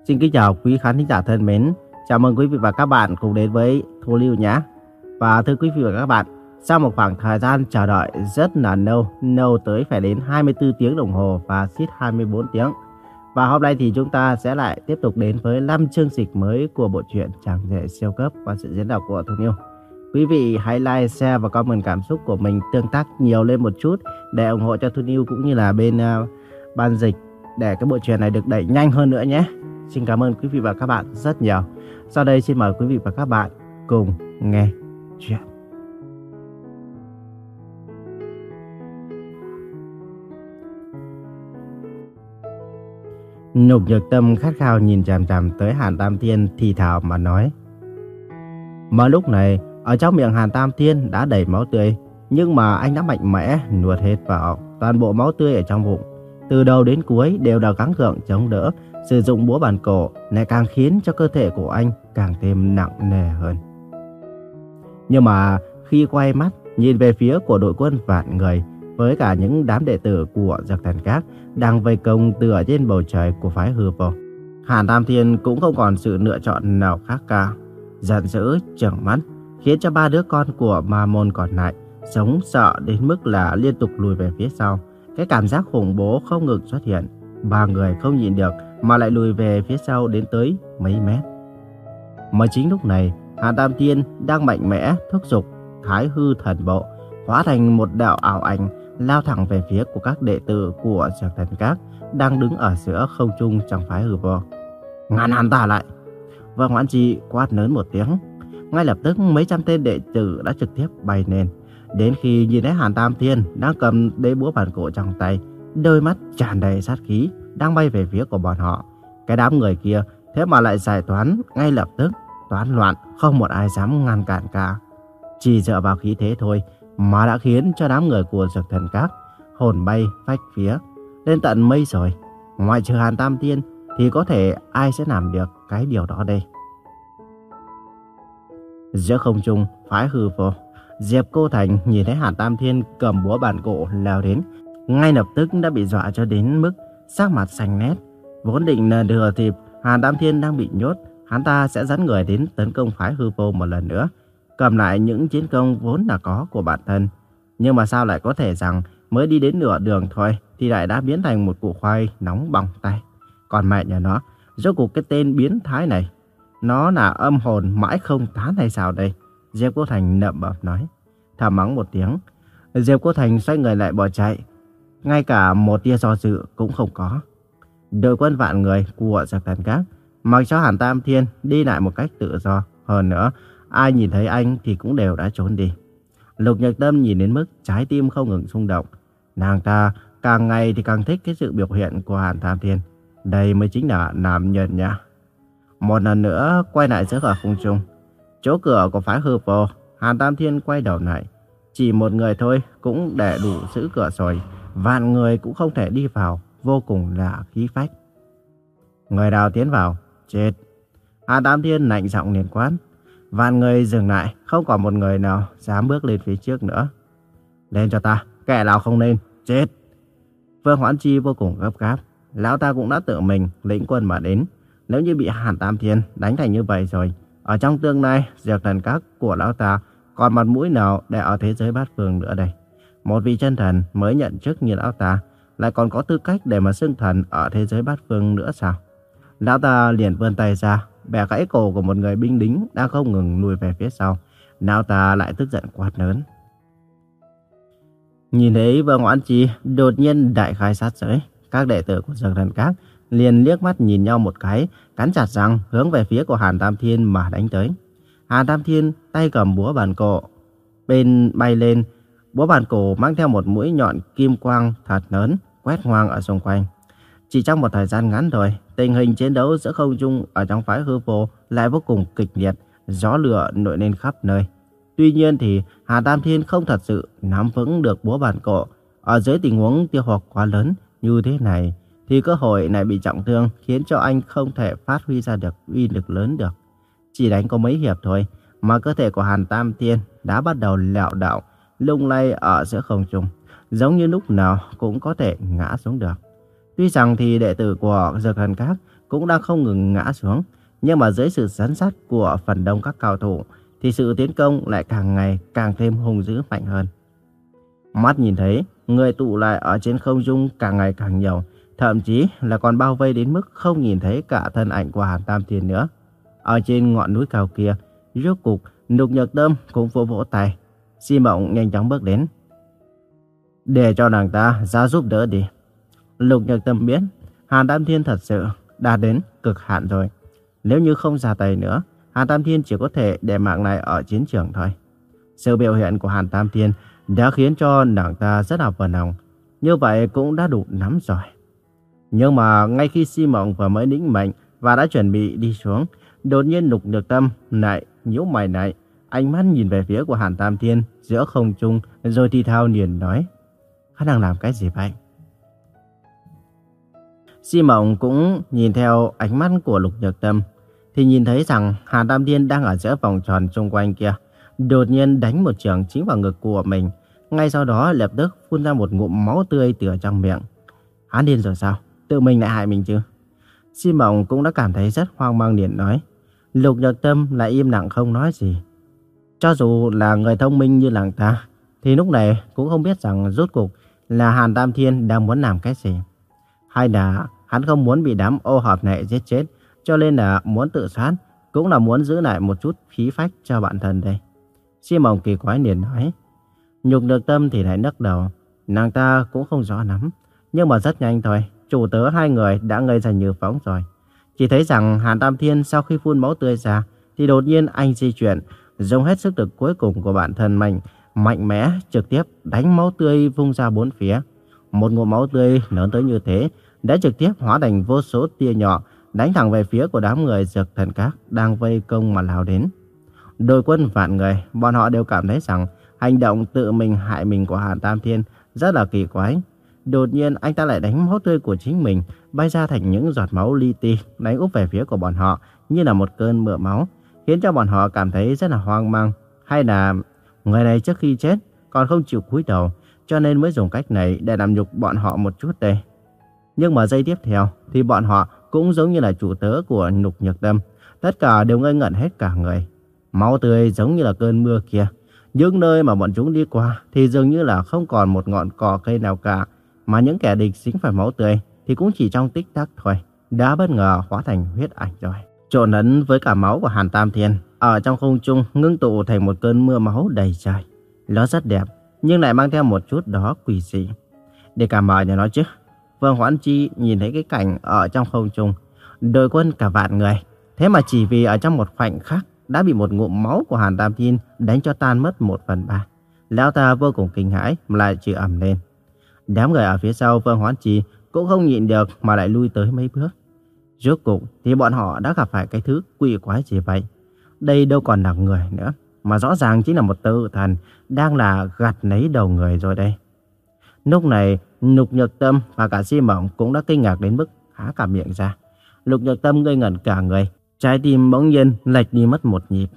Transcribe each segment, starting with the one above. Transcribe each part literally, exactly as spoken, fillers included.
Xin kính chào quý khán thính giả thân mến. Chào mừng quý vị và các bạn cùng đến với Thu Lưu nhé. Và thưa quý vị và các bạn, sau một khoảng thời gian chờ đợi rất là lâu, lâu tới phải đến hai mươi tư tiếng đồng hồ và suýt hai mươi bốn tiếng. Và hôm nay thì chúng ta sẽ lại tiếp tục đến với năm chương dịch mới của bộ truyện Chàng Rể Siêu Cấp qua sự diễn đọc của Thu Lưu. Quý vị hãy like, share và comment cảm xúc của mình, tương tác nhiều lên một chút để ủng hộ cho Thu Lưu cũng như là bên uh, ban dịch để cái bộ truyện này được đẩy nhanh hơn nữa nhé. Xin cảm ơn quý vị và các bạn rất nhiều. Sau đây xin mời quý vị và các bạn cùng nghe chuyện. Nhục Nhược Tâm khát khao nhìn chằm chằm tới Hàn Tam Thiên thì thào mà nói. Mà lúc này, ở trong miệng Hàn Tam Thiên đã đầy máu tươi, nhưng mà anh đã mạnh mẽ nuốt hết vào toàn bộ máu tươi ở trong bụng. Từ đầu đến cuối đều đã gắng gượng chống đỡ, sử dụng búa bàn cổ lại càng khiến cho cơ thể của anh càng thêm nặng nề hơn. Nhưng mà khi quay mắt nhìn về phía của đội quân vạn người với cả những đám đệ tử của Dược Thần Các đang vây công từ ở trên bầu trời của phái Hư Vô, Hàn Tam Thiên cũng không còn sự lựa chọn nào khác cả. Giận dữ trừng mắt khiến cho ba đứa con của Ma Môn còn lại sống sợ đến mức là liên tục lùi về phía sau. Cái cảm giác khủng bố không ngừng xuất hiện. Ba người không nhịn được mà lại lùi về phía sau đến tới mấy mét. Mà chính lúc này, Hàn Tam Thiên đang mạnh mẽ thúc giục Thái Hư Thần Bộ, hóa thành một đạo ảo ảnh lao thẳng về phía của các đệ tử của Dược Thần Các đang đứng ở giữa không trung trong phái Hư Vô. Ngăn hắn ta lại! Vương Hoãn Chi quát lớn một tiếng. Ngay lập tức mấy trăm tên đệ tử đã trực tiếp bay lên. Đến khi nhìn thấy Hàn Tam Thiên đang cầm đế búa bàn cổ trong tay, đôi mắt tràn đầy sát khí đang bay về phía của bọn họ. Cái đám người kia thế mà lại giải toán ngay lập tức, toán loạn, không một ai dám ngăn cản cả. Chỉ dựa vào khí thế thôi mà đã khiến cho đám người của Dược Thần Các hồn bay phách phía lên tận mây rồi. Ngoại trừ Hàn Tam Thiên thì có thể ai sẽ làm được cái điều đó đây? Giữa không trung phái Hư Vô, Diệp Cô Thành nhìn thấy Hàn Tam Thiên cầm búa bàn cổ lao đến, ngay lập tức đã bị dọa cho đến mức sắc mặt xanh nét. Vốn định là thừa dịp Hàn Tam Thiên đang bị nhốt, hắn ta sẽ dẫn người đến tấn công phái Hư Vô một lần nữa, cầm lại những chiến công vốn là có của bản thân. Nhưng mà sao lại có thể rằng mới đi đến nửa đường thôi thì lại đã biến thành một củ khoai nóng bỏng tay. Còn mẹ nhà nó, rốt cuộc cái tên biến thái này, nó là âm hồn mãi không tán hay sao đây? Diệp Cô Thành nậm bập nói. Thầm mắng một tiếng, Diệp Cô Thành xoay người lại bỏ chạy, ngay cả một tia do dự cũng không có. Đội quân vạn người của Dược Thần Các mặc cho Hàn Tam Thiên đi lại một cách tự do. Hơn nữa, ai nhìn thấy anh thì cũng đều đã trốn đi. Lục Nhược Tâm nhìn đến mức trái tim không ngừng xung động. Nàng ta càng ngày thì càng thích cái sự biểu hiện của Hàn Tam Thiên. Đây mới chính là nam nhân nha. Một lần nữa quay lại giữa không trung, chỗ cửa của phái Hư Vô, Hàn Tam Thiên quay đầu lại. Chỉ một người thôi cũng để đủ giữ cửa rồi, vạn người cũng không thể đi vào, vô cùng là khí phách. Người nào tiến vào, chết. Hàn Tam Thiên lạnh giọng liền quát. Vạn người dừng lại, không còn một người nào dám bước lên phía trước nữa. Lên cho ta, kẻ nào không lên, chết. Vương Hoãn Chi vô cùng gấp gáp. Lão ta cũng đã tự mình lĩnh quân mà đến. Nếu như bị Hàn Tam Thiên đánh thành như vậy rồi, ở trong tương lai, Dược Thần Các của lão ta còn mặt mũi nào để ở thế giới bát phương nữa đây? Một vị chân thần mới nhận chức như lão ta lại còn có tư cách để mà xưng thần ở thế giới bát phương nữa sao? Lão ta liền vươn tay ra, bẻ gãy cổ của một người binh lính đang không ngừng lùi về phía sau. Lão ta lại tức giận quát lớn. Nhìn thấy Vương Oãn Chi đột nhiên đại khai sát giới, các đệ tử của Dược Thần Các liền liếc mắt nhìn nhau một cái, cắn chặt răng hướng về phía của Hàn Tam Thiên mà đánh tới. Hàn Tam Thiên tay cầm búa bàn cổ, bên bay lên, búa bàn cổ mang theo một mũi nhọn kim quang thật lớn, quét ngang ở xung quanh. Chỉ trong một thời gian ngắn thôi, tình hình chiến đấu giữa không trung ở trong phái Hư Vô lại vô cùng kịch liệt, gió lửa nổi lên khắp nơi. Tuy nhiên thì Hàn Tam Thiên không thật sự nắm vững được búa bàn cổ. Ở dưới tình huống tiêu hao quá lớn như thế này, thì cơ hội này bị trọng thương khiến cho anh không thể phát huy ra được uy lực lớn được. Chỉ đánh có mấy hiệp thôi mà cơ thể của Hàn Tam Thiên đã bắt đầu lảo đảo, lung lay ở giữa không trung, giống như lúc nào cũng có thể ngã xuống được. Tuy rằng thì đệ tử của Dược Thần Các cũng đang không ngừng ngã xuống. Nhưng mà dưới sự giám sát của phần đông các cao thủ thì sự tiến công lại càng ngày càng thêm hung dữ mạnh hơn. Mắt nhìn thấy người tụ lại ở trên không trung càng ngày càng nhiều, thậm chí là còn bao vây đến mức không nhìn thấy cả thân ảnh của Hàn Tam Thiên nữa. Ở trên ngọn núi cao kia, rốt cục Lục Nhược Tâm cũng vỗ vỗ tay. Di Mộng nhanh chóng bước đến. Để cho nàng ta ra giúp đỡ đi. Lục Nhược Tâm biết Hàn Tam Thiên thật sự đã đến cực hạn rồi. Nếu như không ra tay nữa, Hàn Tam Thiên chỉ có thể để mạng lại ở chiến trường thôi. Sự biểu hiện của Hàn Tam Thiên đã khiến cho nàng ta rất là vừa lòng. Như vậy cũng đã đủ lắm rồi. Nhưng mà ngay khi Di Mộng vừa mới lĩnh mệnh và đã chuẩn bị đi xuống, đột nhiên Lục Nhược Tâm lại nhíu mày lại, ánh mắt nhìn về phía của Hàn Tam Thiên giữa không trung, rồi thì thao liền nói: hắn đang làm cái gì vậy? Di Mộng cũng nhìn theo ánh mắt của Lục Nhược Tâm, thì nhìn thấy rằng Hàn Tam Thiên đang ở giữa vòng tròn xung quanh kia, đột nhiên đánh một chưởng chính vào ngực của mình. Ngay sau đó lập tức phun ra một ngụm máu tươi từ trong miệng. Hắn điên rồi sao? Tự mình lại hại mình chứ? Di Mộng cũng đã cảm thấy rất hoang mang liền nói. Lục Nhược Tâm lại im lặng không nói gì. Cho dù là người thông minh như nàng ta, thì lúc này cũng không biết rằng rốt cuộc là Hàn Tam Thiên đang muốn làm cái gì. Hay là hắn không muốn bị đám ô hợp này giết chết, cho nên là muốn tự sát, cũng là muốn giữ lại một chút khí phách cho bản thân đây. Di Mộng kỳ quái liền nói. Nhục Nhược Tâm thì lại nấc đầu. Nàng ta cũng không rõ lắm, nhưng mà rất nhanh thôi, chủ tớ hai người đã ngây ra như phóng rồi. Chỉ thấy rằng Hàn Tam Thiên sau khi phun máu tươi ra, thì đột nhiên anh di chuyển, dùng hết sức lực cuối cùng của bản thân mình, mạnh mẽ trực tiếp đánh máu tươi vung ra bốn phía. Một ngụm máu tươi lớn tới như thế đã trực tiếp hóa thành vô số tia nhỏ, đánh thẳng về phía của đám người Dược Thần Các đang vây công mà lao đến. Đội quân vạn người, bọn họ đều cảm thấy rằng hành động tự mình hại mình của Hàn Tam Thiên rất là kỳ quái. Đột nhiên anh ta lại đánh máu tươi của chính mình bay ra thành những giọt máu li ti, đánh úp về phía của bọn họ như là một cơn mưa máu, khiến cho bọn họ cảm thấy rất là hoang mang. Hay là người này trước khi chết còn không chịu cúi đầu, cho nên mới dùng cách này để làm nhục bọn họ một chút đây. Nhưng mà giây tiếp theo thì bọn họ cũng giống như là chủ tớ của Lục Nhược Tâm, tất cả đều ngây ngẩn hết cả người. Máu tươi giống như là cơn mưa kia, những nơi mà bọn chúng đi qua thì dường như là không còn một ngọn cỏ cây nào cả, mà những kẻ địch dính phải máu tươi thì cũng chỉ trong tích tắc thôi, đã bất ngờ hóa thành huyết ảnh rồi. Trộn lẫn với cả máu của Hàn Tam Thiên ở trong không trung ngưng tụ thành một cơn mưa máu đầy trời. Nó rất đẹp, nhưng lại mang theo một chút đó quỷ dị. Để cảm mời nhà nó chứ. Vương Hoãn Chi nhìn thấy cái cảnh ở trong không trung, đội quân cả vạn người, thế mà chỉ vì ở trong một khoảnh khắc đã bị một ngụm máu của Hàn Tam Thiên đánh cho tan mất một phần ba. Lão ta vô cùng kinh hãi mà lại chửi ầm lên. Đám người ở phía sau Vương Hoãn Chi cũng không nhịn được mà lại lui tới mấy bước. Rốt cuộc thì bọn họ đã gặp phải cái thứ quỷ quái gì vậy? Đây đâu còn là người nữa, mà rõ ràng chính là một tử thần đang là gặt lấy đầu người rồi đây. Lúc này Lục Nhược Tâm và cả Di Mộng cũng đã kinh ngạc đến mức há cả miệng ra. Lục Nhược Tâm ngây ngẩn cả người, trái tim bỗng nhiên lệch đi mất một nhịp.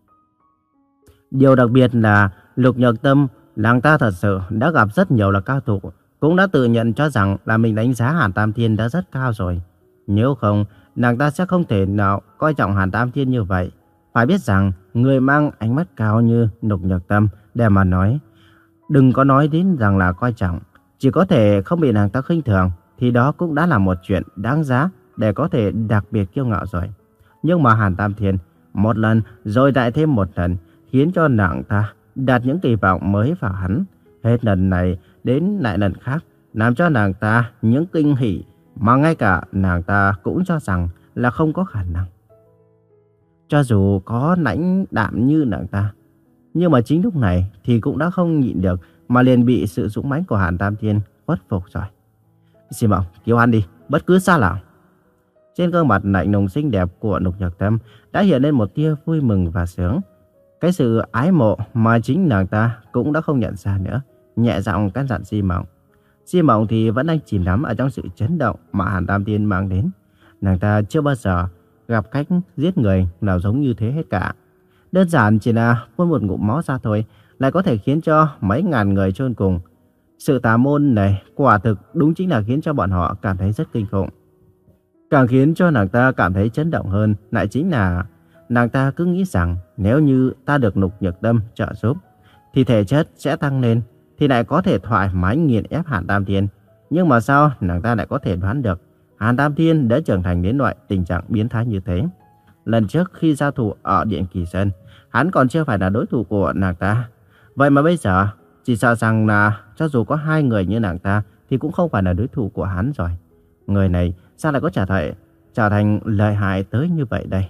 Điều đặc biệt là Lục Nhược Tâm, nàng ta thật sự đã gặp rất nhiều là cao thủ, cũng đã tự nhận cho rằng là mình đánh giá Hàn Tam Thiên đã rất cao rồi. Nếu không, nàng ta sẽ không thể nào coi trọng Hàn Tam Thiên như vậy. Phải biết rằng người mang ánh mắt cao như Lục Nhược Tâm để mà nói, đừng có nói đến rằng là coi trọng, chỉ có thể không bị nàng ta khinh thường thì đó cũng đã là một chuyện đáng giá để có thể đặc biệt kiêu ngạo rồi. Nhưng mà Hàn Tam Thiên một lần rồi lại thêm một lần khiến cho nàng ta đặt những kỳ vọng mới vào hắn. Hết lần này đến lại lần khác, làm cho nàng ta những kinh hỉ mà ngay cả nàng ta cũng cho rằng là không có khả năng. Cho dù có lãnh đạm như nàng ta, nhưng mà chính lúc này thì cũng đã không nhịn được mà liền bị sự dũng mãnh của Hàn Tam Thiên khuất phục rồi. Di Mộng, cứu hắn đi, bất cứ sao nào. Trên gương mặt lạnh lùng xinh đẹp của Lục Nhược Tâm đã hiện lên một tia vui mừng và sướng. Cái sự ái mộ mà chính nàng ta cũng đã không nhận ra nữa, nhẹ giọng căn dặn Di Mộng. Di Mộng thì vẫn đang chìm đắm ở trong sự chấn động mà Hàn Tam Thiên mang đến. Nàng ta chưa bao giờ gặp cách giết người nào giống như thế hết cả. Đơn giản chỉ là phun một ngụm máu ra thôi, lại có thể khiến cho mấy ngàn người chôn cùng. Sự tà môn này quả thực đúng chính là khiến cho bọn họ cảm thấy rất kinh khủng. Càng khiến cho nàng ta cảm thấy chấn động hơn lại chính là nàng ta cứ nghĩ rằng nếu như ta được Lục Nhược Tâm trợ giúp thì thể chất sẽ tăng lên, thì lại có thể thoải mái nghiền ép Hàn Tam Thiên. Nhưng mà sao nàng ta lại có thể đoán được Hàn Tam Thiên đã trưởng thành đến loại tình trạng biến thái như thế? Lần trước khi giao thủ ở Điện Kỳ Sơn, hắn còn chưa phải là đối thủ của nàng ta. Vậy mà bây giờ, chỉ sợ rằng là cho dù có hai người như nàng ta thì cũng không phải là đối thủ của hắn rồi. Người này sao lại có trở thành, trở thành lợi hại tới như vậy đây?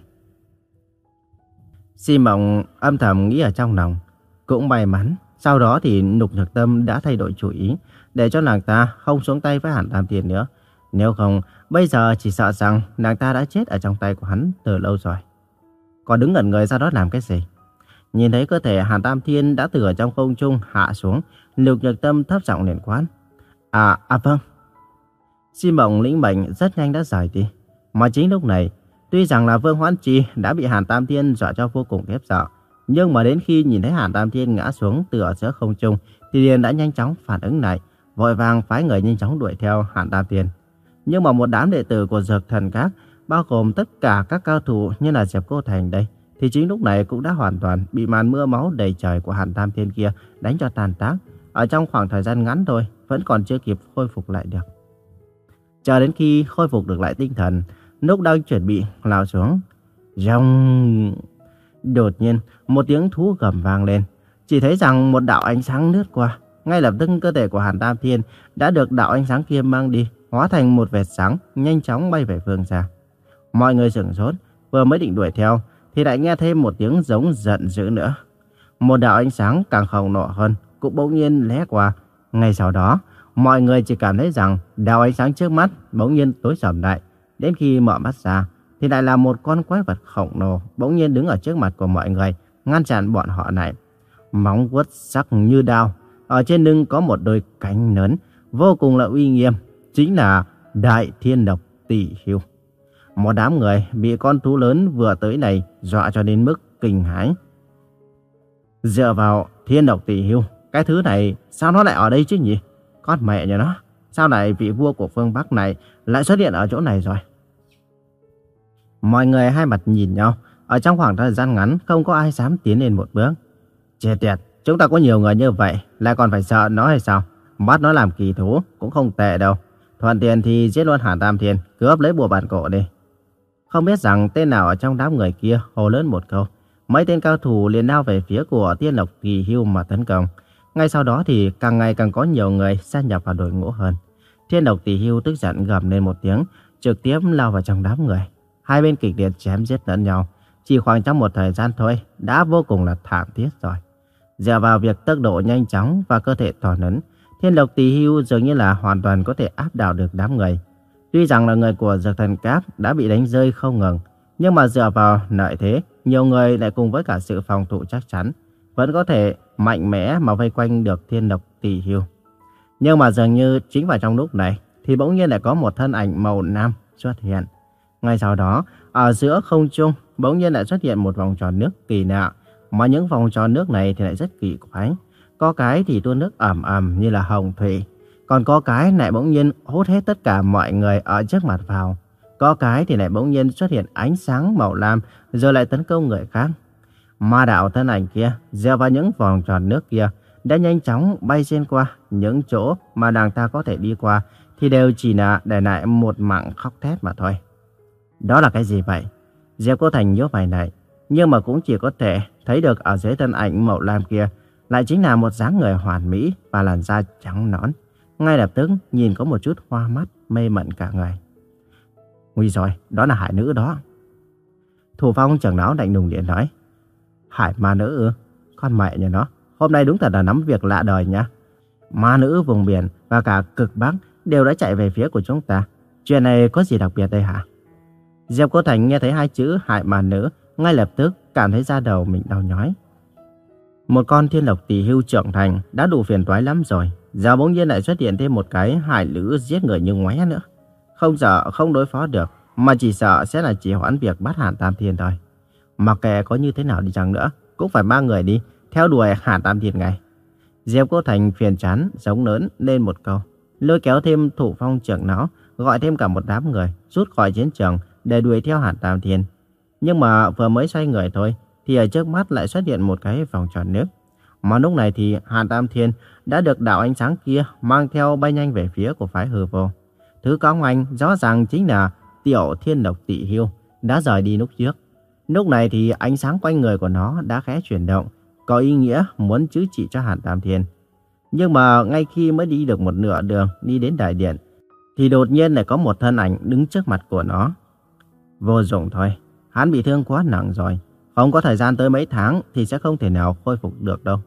Si Mộng âm thầm nghĩ ở trong lòng. Cũng may mắn, sau đó thì Lục Nhược Tâm đã thay đổi chủ ý, để cho nàng ta không xuống tay với Hàn Tam Thiên nữa. Nếu không, bây giờ chỉ sợ rằng nàng ta đã chết ở trong tay của hắn từ lâu rồi. Còn đứng ngẩn người ra đó làm cái gì? Nhìn thấy cơ thể Hàn Tam Thiên đã từ ở trong không trung hạ xuống, Lục Nhược Tâm thấp giọng liền quát. À, à vâng. Si Mộng lĩnh mệnh rất nhanh đã rời đi. Mà chính lúc này, tuy rằng là Vương Hoãn Chi đã bị Hàn Tam Thiên dọa cho vô cùng khiếp sợ, nhưng mà đến khi nhìn thấy Hàn Tam Thiên ngã xuống từ ở giữa không trung thì liền đã nhanh chóng phản ứng lại, vội vàng phái người nhanh chóng đuổi theo Hàn Tam Thiên. Nhưng mà một đám đệ tử của Dược Thần Các, bao gồm tất cả các cao thủ như là Diệp Cô Thành đây, thì chính lúc này cũng đã hoàn toàn bị màn mưa máu đầy trời của Hàn Tam Thiên kia đánh cho tàn tác. Ở trong khoảng thời gian ngắn thôi, vẫn còn chưa kịp khôi phục lại được. Chờ đến khi khôi phục được lại tinh thần, lúc đang chuẩn bị lao xuống, rong... Đột nhiên, một tiếng thú gầm vang lên. Chỉ thấy rằng một đạo ánh sáng lướt qua. Ngay lập tức cơ thể của Hàn Tam Thiên đã được đạo ánh sáng kia mang đi, hóa thành một vệt sáng, nhanh chóng bay về phương xa. Mọi người sửng sốt, vừa mới định đuổi theo, thì lại nghe thêm một tiếng giống giận dữ nữa. Một đạo ánh sáng càng khổng lồ hơn, cũng bỗng nhiên lóe qua. Ngay sau đó, mọi người chỉ cảm thấy rằng đạo ánh sáng trước mắt bỗng nhiên tối sầm lại. Đến khi mở mắt ra, thì lại là một con quái vật khổng lồ bỗng nhiên đứng ở trước mặt của mọi người, ngăn chặn bọn họ lại. Móng vuốt sắc như đao, ở trên lưng có một đôi cánh lớn, vô cùng là uy nghiêm, chính là Đại Thiên Độc Tỷ Hưu. Một đám người bị con thú lớn vừa tới này dọa cho đến mức kinh hãi. Dựa vào Thiên Độc Tỷ Hưu, cái thứ này sao nó lại ở đây chứ nhỉ? Con mẹ nhà nó, sao lại vị vua của phương Bắc này lại xuất hiện ở chỗ này rồi? Mọi người hai mặt nhìn nhau, ở trong khoảng thời gian ngắn không có ai dám tiến lên một bước. Chết tiệt, chúng ta có nhiều người như vậy, lại còn phải sợ nó hay sao? Bắt nó làm kỳ thú cũng không tệ đâu. Thuận tiện thì giết luôn Hàn Tam Thiên, cướp lấy bùa bản cổ đi. Không biết rằng tên nào ở trong đám người kia hô lớn một câu, mấy tên cao thủ liền lao về phía của Thiên Độc Tỷ Hưu mà tấn công. Ngay sau đó thì càng ngày càng có nhiều người gia nhập vào đội ngũ hơn. Thiên Độc Tỷ Hưu tức giận gầm lên một tiếng, trực tiếp lao vào trong đám người. Hai bên kịch liệt chém giết lẫn nhau, chỉ khoảng trong một thời gian thôi đã vô cùng là thảm thiết rồi. Dựa vào việc tốc độ nhanh chóng và cơ thể to lớn, Thiên Độc Tỷ Hưu dường như là hoàn toàn có thể áp đảo được đám người. Tuy rằng là người của Dược Thần Các đã bị đánh rơi không ngừng, nhưng mà dựa vào lợi thế, nhiều người lại cùng với cả sự phòng thủ chắc chắn, vẫn có thể mạnh mẽ mà vây quanh được Thiên Độc Tỷ Hưu. Nhưng mà dường như chính vào trong lúc này thì bỗng nhiên lại có một thân ảnh màu lam xuất hiện. Ngay sau đó, ở giữa không trung bỗng nhiên lại xuất hiện một vòng tròn nước kỳ lạ, mà những vòng tròn nước này thì lại rất kỳ quái. Có cái thì tuôn nước ầm ầm như là hồng thủy, còn có cái lại bỗng nhiên hút hết tất cả mọi người ở trước mặt vào. Có cái thì lại bỗng nhiên xuất hiện ánh sáng màu lam rồi lại tấn công người khác. Ma đạo thân ảnh kia dựa vào những vòng tròn nước kia đã nhanh chóng bay xuyên qua những chỗ mà nàng ta có thể đi qua, thì đều chỉ là để lại một mảng khóc thét mà thôi. Đó là cái gì vậy? Diệp Cô Thành nhíu mày lại, nhưng mà cũng chỉ có thể thấy được ở dưới thân ảnh màu lam kia lại chính là một dáng người hoàn mỹ và làn da trắng nõn. Ngay lập tức nhìn có một chút hoa mắt, mê mẩn cả người. Nguy rồi, đó là hải nữ đó. Thủ Phong trưởng lão lạnh lùng điện nói. Hải ma nữ ư? Con mẹ nhà nó, hôm nay đúng thật là nắm việc lạ đời nha. Ma nữ vùng biển và cả cực Bắc đều đã chạy về phía của chúng ta. Chuyện này có gì đặc biệt đây hả? Diệp Cô Thành nghe thấy hai chữ hại ma nữ, ngay lập tức cảm thấy da đầu mình đau nhói. Một con Thiên Độc Tỷ Hưu trưởng thành đã đủ phiền toái lắm rồi, giờ bỗng nhiên lại xuất hiện thêm một cái hải nữ giết người như ngoé nữa. Không sợ không đối phó được, mà chỉ sợ sẽ là trì hoãn việc bắt Hàn Tam Thiên thôi. Mặc kệ có như thế nào đi chăng nữa, cũng phải mang người đi theo đuổi Hàn Tam Thiên ngay. Diệp Cô Thành phiền chán giống lớn lên một câu, lôi kéo thêm Thủ Phong trưởng lão gọi thêm cả một đám người rút khỏi chiến trường để đuổi theo Hàn Tam Thiên. Nhưng mà vừa mới xoay người thôi thì ở trước mắt lại xuất hiện một cái vòng tròn nước. Mà lúc này thì Hàn Tam Thiên đã được đạo ánh sáng kia mang theo bay nhanh về phía của phái Hư Vô. Thứ có ngoảnh rõ ràng chính là Tiểu Thiên Độc Tị Hưu đã rời đi lúc trước. Lúc này thì ánh sáng quanh người của nó đã khẽ chuyển động, có ý nghĩa muốn chữa trị cho Hàn Tam Thiên. Nhưng mà ngay khi mới đi được một nửa đường đi đến đại điện thì đột nhiên lại có một thân ảnh đứng trước mặt của nó. Vô dụng thôi, hắn bị thương quá nặng rồi, không có thời gian tới mấy tháng thì sẽ không thể nào khôi phục được đâu.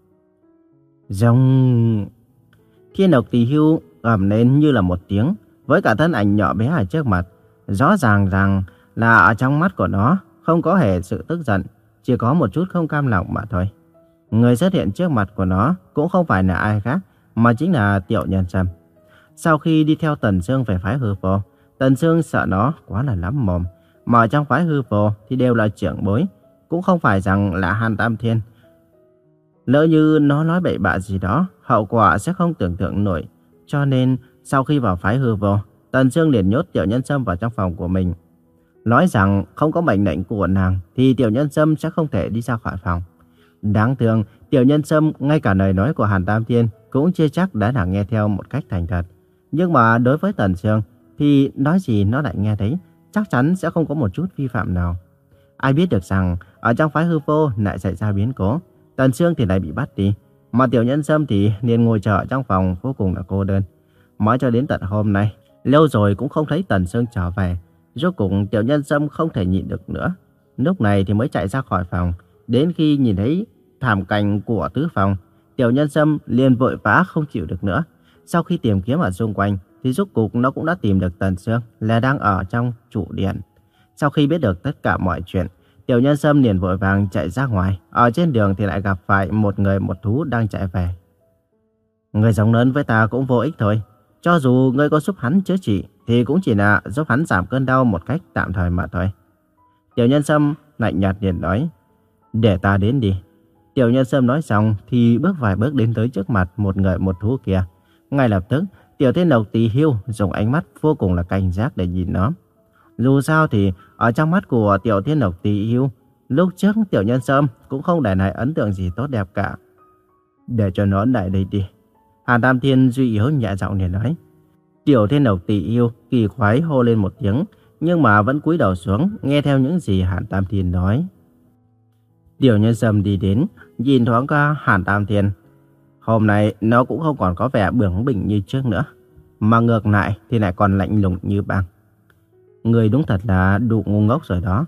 Rồng. Thiên Độc Tỳ Hưu gầm lên như là một tiếng với cả thân ảnh nhỏ bé ở trước mặt. Rõ ràng rằng là ở trong mắt của nó không có hề sự tức giận, chỉ có một chút không cam lòng mà thôi. Người xuất hiện trước mặt của nó cũng không phải là ai khác mà chính là Tiểu Nhân Sâm. Sau khi đi theo Tần Sương về phái Hư Vô, Tần Sương sợ nó quá là lắm mồm, mà ở trong phái Hư Vô thì đều là trưởng bối, cũng không phải rằng là Hàn Tam Thiên. Lỡ như nó nói bậy bạ gì đó, hậu quả sẽ không tưởng tượng nổi. Cho nên sau khi vào phái Hư Vô, Tần Sương liền nhốt Tiểu Nhân Sâm vào trong phòng của mình, nói rằng không có mệnh lệnh của nàng thì Tiểu Nhân Sâm sẽ không thể đi ra khỏi phòng. Đáng thương, Tiểu Nhân Sâm ngay cả lời nói của Hàn Tam Thiên cũng chưa chắc đã là nghe theo một cách thành thật. Nhưng mà đối với Tần Sương thì nói gì nó lại nghe thấy, chắc chắn sẽ không có một chút vi phạm nào. Ai biết được rằng ở trong phái Hư Vô lại xảy ra biến cố, Tần Sương thì lại bị bắt đi, mà Tiểu Nhân Sâm thì liền ngồi chờ trong phòng vô cùng là cô đơn. Mãi cho đến tận hôm nay, lâu rồi cũng không thấy Tần Sương trở về. Rốt cuộc Tiểu Nhân Sâm không thể nhịn được nữa, lúc này thì mới chạy ra khỏi phòng. Đến khi nhìn thấy thảm cảnh của tứ phòng, Tiểu Nhân Sâm liền vội vã không chịu được nữa. Sau khi tìm kiếm ở xung quanh thì rốt cuộc nó cũng đã tìm được Tần Sương là đang ở trong trụ điện. Sau khi biết được tất cả mọi chuyện, Tiểu Nhân Sâm liền vội vàng chạy ra ngoài. Ở trên đường thì lại gặp phải một người một thú đang chạy về. Người giống lớn với ta cũng vô ích thôi. Cho dù ngươi có giúp hắn chữa trị thì cũng chỉ là giúp hắn giảm cơn đau một cách tạm thời mà thôi. Tiểu Nhân Sâm lạnh nhạt liền nói, để ta đến đi. Tiểu Nhân Sâm nói xong thì bước vài bước đến tới trước mặt một người một thú kia. Ngay lập tức Tiểu Thiên Độc Tỳ Hưu dùng ánh mắt vô cùng là cảnh giác để nhìn nó. Dù sao thì ở trong mắt của Tiểu Thiên Độc Tỳ Hưu, lúc trước Tiểu Nhân Sâm cũng không để lại ấn tượng gì tốt đẹp cả. Để cho nó lại đây đi. Hàn Tam Thiên duy yếu nhẹ giọng để nói. Tiểu Thiên Độc Tỳ Hưu kỳ quái hô lên một tiếng, nhưng mà vẫn cúi đầu xuống nghe theo những gì Hàn Tam Thiên nói. Tiểu Nhân Sâm đi đến, nhìn thoáng qua Hàn Tam Thiên. Hôm nay nó cũng không còn có vẻ bướng bỉnh như trước nữa, mà ngược lại thì lại còn lạnh lùng như băng. Người đúng thật là đủ ngu ngốc rồi đó.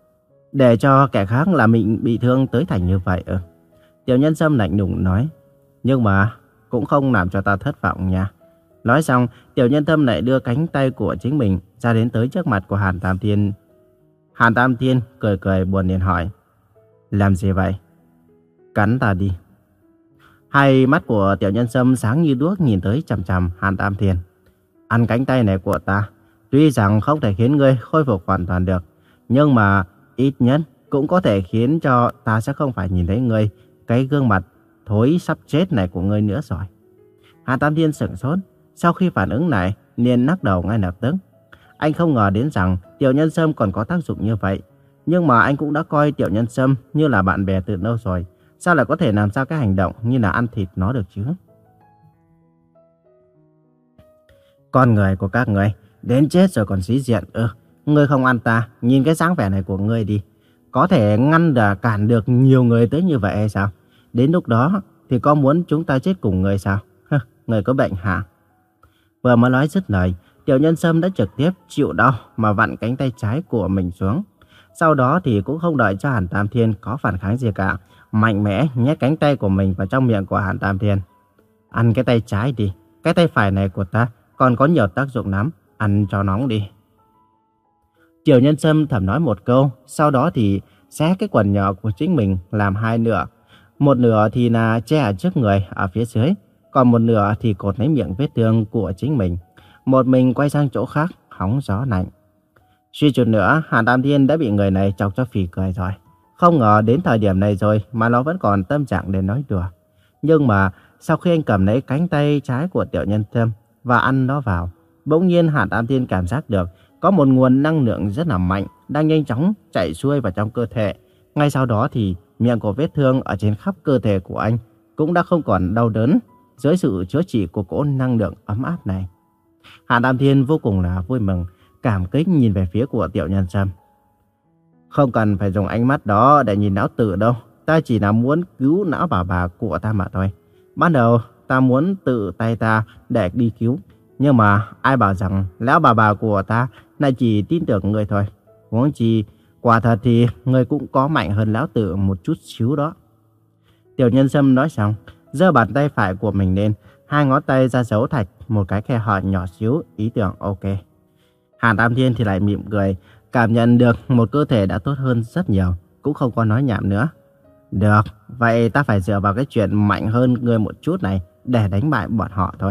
Để cho kẻ khác làm mình bị thương tới thành như vậy ư? Tiểu Nhân Sâm lạnh lùng nói. Nhưng mà cũng không làm cho ta thất vọng nha. Nói xong, Tiểu Nhân Sâm lại đưa cánh tay của chính mình ra đến tới trước mặt của Hàn Tam Thiên. Hàn Tam Thiên cười cười buồn liền hỏi. Làm gì vậy? Cắn ta đi. Hai mắt của Tiểu Nhân Sâm sáng như đuốc nhìn tới chằm chằm Hàn Tam Thiên. Ăn cánh tay này của ta, tuy rằng không thể khiến ngươi khôi phục hoàn toàn được, nhưng mà ít nhất cũng có thể khiến cho ta sẽ không phải nhìn thấy ngươi cái gương mặt thối sắp chết này của ngươi nữa rồi. Hàn Tam Thiên sửng sốt, sau khi phản ứng này liền lắc đầu ngay lập tức. Anh không ngờ đến rằng Tiểu Nhân Sâm còn có tác dụng như vậy, nhưng mà anh cũng đã coi Tiểu Nhân Sâm như là bạn bè từ lâu rồi. Sao lại có thể làm sao cái hành động như là ăn thịt nó được chứ? Con người của các người đến chết rồi còn sĩ diện ư? Ngươi không ăn ta, nhìn cái dáng vẻ này của ngươi đi, có thể ngăn được cản được nhiều người tới như vậy hay sao? Đến lúc đó thì có muốn chúng ta chết cùng ngươi sao? Người có bệnh hả? Vừa mới nói dứt lời, Tiểu Nhân Sâm đã trực tiếp chịu đau mà vặn cánh tay trái của mình xuống. Sau đó thì cũng không đợi cho Hàn Tam Thiên có phản kháng gì cả, mạnh mẽ nhét cánh tay của mình vào trong miệng của Hàn Tam Thiên. Ăn cái tay trái đi, cái tay phải này của ta còn có nhiều tác dụng lắm, ăn cho nóng đi. Tiểu Nhân Sâm thầm nói một câu, sau đó thì xé cái quần nhỏ của chính mình làm hai nửa. Một nửa thì là che ở trước người ở phía dưới, còn một nửa thì cột lấy miệng vết thương của chính mình. Một mình quay sang chỗ khác, hóng gió lạnh. Suy chút nữa, Hàn Tam Thiên đã bị người này chọc cho phì cười rồi. Không ngờ đến thời điểm này rồi mà nó vẫn còn tâm trạng để nói đùa. Nhưng mà sau khi anh cầm lấy cánh tay trái của Tiểu Nhân Sâm và ăn nó vào, bỗng nhiên Hàn Tam Thiên cảm giác được có một nguồn năng lượng rất là mạnh đang nhanh chóng chạy xuôi vào trong cơ thể. Ngay sau đó thì miệng của vết thương ở trên khắp cơ thể của anh cũng đã không còn đau đớn dưới sự chữa trị của cỗ năng lượng ấm áp này. Hàn Tam Thiên vô cùng là vui mừng, cảm kích nhìn về phía của Tiểu Nhân Sâm. Không cần phải dùng ánh mắt đó để nhìn não tử đâu. Ta chỉ là muốn cứu não bà bà của ta mà thôi. Ban đầu ta muốn tự tay ta để đi cứu. Nhưng mà ai bảo rằng lão bà bà của ta lại chỉ tin tưởng người thôi. Huống chi quả thật thì người cũng có mạnh hơn lão tử một chút xíu đó. Tiểu Nhân Sâm nói xong, giơ bàn tay phải của mình lên, hai ngón tay ra dấu thạch một cái khe hở nhỏ xíu, ý tưởng ok. Hàn Tam Thiên thì lại mỉm cười, cảm nhận được một cơ thể đã tốt hơn rất nhiều, cũng không có nói nhảm nữa. Được, vậy ta phải dựa vào cái chuyện mạnh hơn người một chút này để đánh bại bọn họ thôi.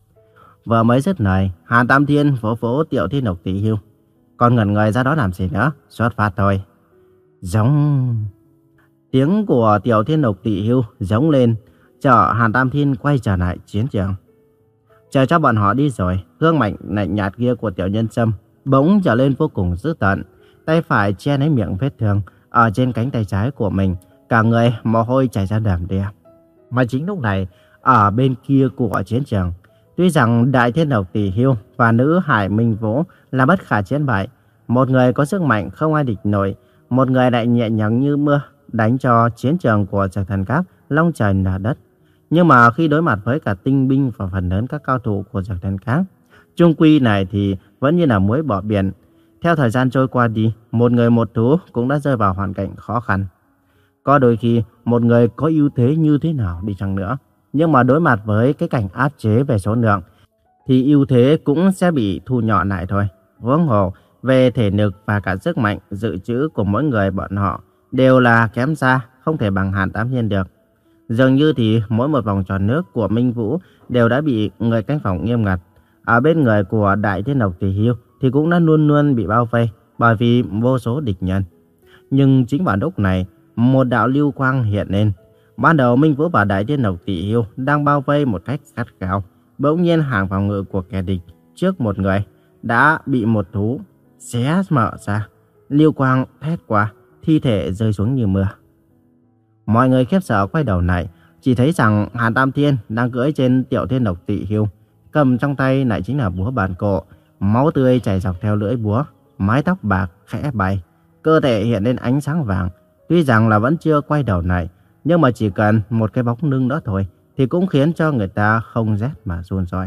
Vừa mới dứt lời, Hàn Tam Thiên vỗ vỗ Tiểu Thiên Độc Tỷ Hưu. Còn ngẩn người ra đó làm gì nữa, xuất phát thôi. Giống... Tiếng của Tiểu Thiên Độc Tỷ Hưu giống lên, chở Hàn Tam Thiên quay trở lại chiến trường. Chờ cho bọn họ đi rồi, gương mặt lạnh nhạt kia của Tiểu Nhân Sâm bỗng trở lên vô cùng dữ tợn. Tay phải che lấy miệng vết thương ở trên cánh tay trái của mình, cả người mồ hôi chảy ra đầm đìa. Mà chính lúc này, ở bên kia của chiến trường, tuy rằng Đại Thiên Độc Tỷ Hưu và nữ Hải Minh Vũ là bất khả chiến bại, một người có sức mạnh không ai địch nổi, một người lại nhẹ nhàng như mưa, đánh cho chiến trường của Dược Thần Các long trời lở đất. Nhưng mà khi đối mặt với cả tinh binh và phần lớn các cao thủ của Dược Thần Các, chung quy này thì vẫn như là muối bỏ biển. Theo thời gian trôi qua đi, một người một thú cũng đã rơi vào hoàn cảnh khó khăn. Có đôi khi một người có ưu thế như thế nào đi chăng nữa, nhưng mà đối mặt với cái cảnh áp chế về số lượng, thì ưu thế cũng sẽ bị thu nhỏ lại thôi. Huống hồ về thể lực và cả sức mạnh dự trữ của mỗi người bọn họ đều là kém xa, không thể bằng Hàn Tam Thiên được. Dường như thì mỗi một vòng tròn nước của Minh Vũ đều đã bị người canh phòng nghiêm ngặt. Ở bên người của Đại Thiên Độc Tỷ Hưu thì cũng đã luôn luôn bị bao vây bởi vì vô số địch nhân. Nhưng chính vào lúc này, một đạo lưu quang hiện lên. Ban đầu Minh Vũ và Đại Thiên Độc Tỷ Hưu đang bao vây một cách gắt gao. Bỗng nhiên hàng phòng ngự của kẻ địch trước một người đã bị một thú xé mở ra. Lưu quang thét qua, thi thể rơi xuống như mưa. Mọi người khiếp sợ quay đầu lại, chỉ thấy rằng Hàn Tam Thiên đang cưỡi trên Tiểu Thiên Độc Tỷ Hưu, cầm trong tay lại chính là búa bàn cổ, máu tươi chảy dọc theo lưỡi búa, mái tóc bạc khẽ bay, cơ thể hiện lên ánh sáng vàng. Tuy rằng là vẫn chưa quay đầu lại, nhưng mà chỉ cần một cái bóng lưng đó thôi thì cũng khiến cho người ta không rét mà run rẩy.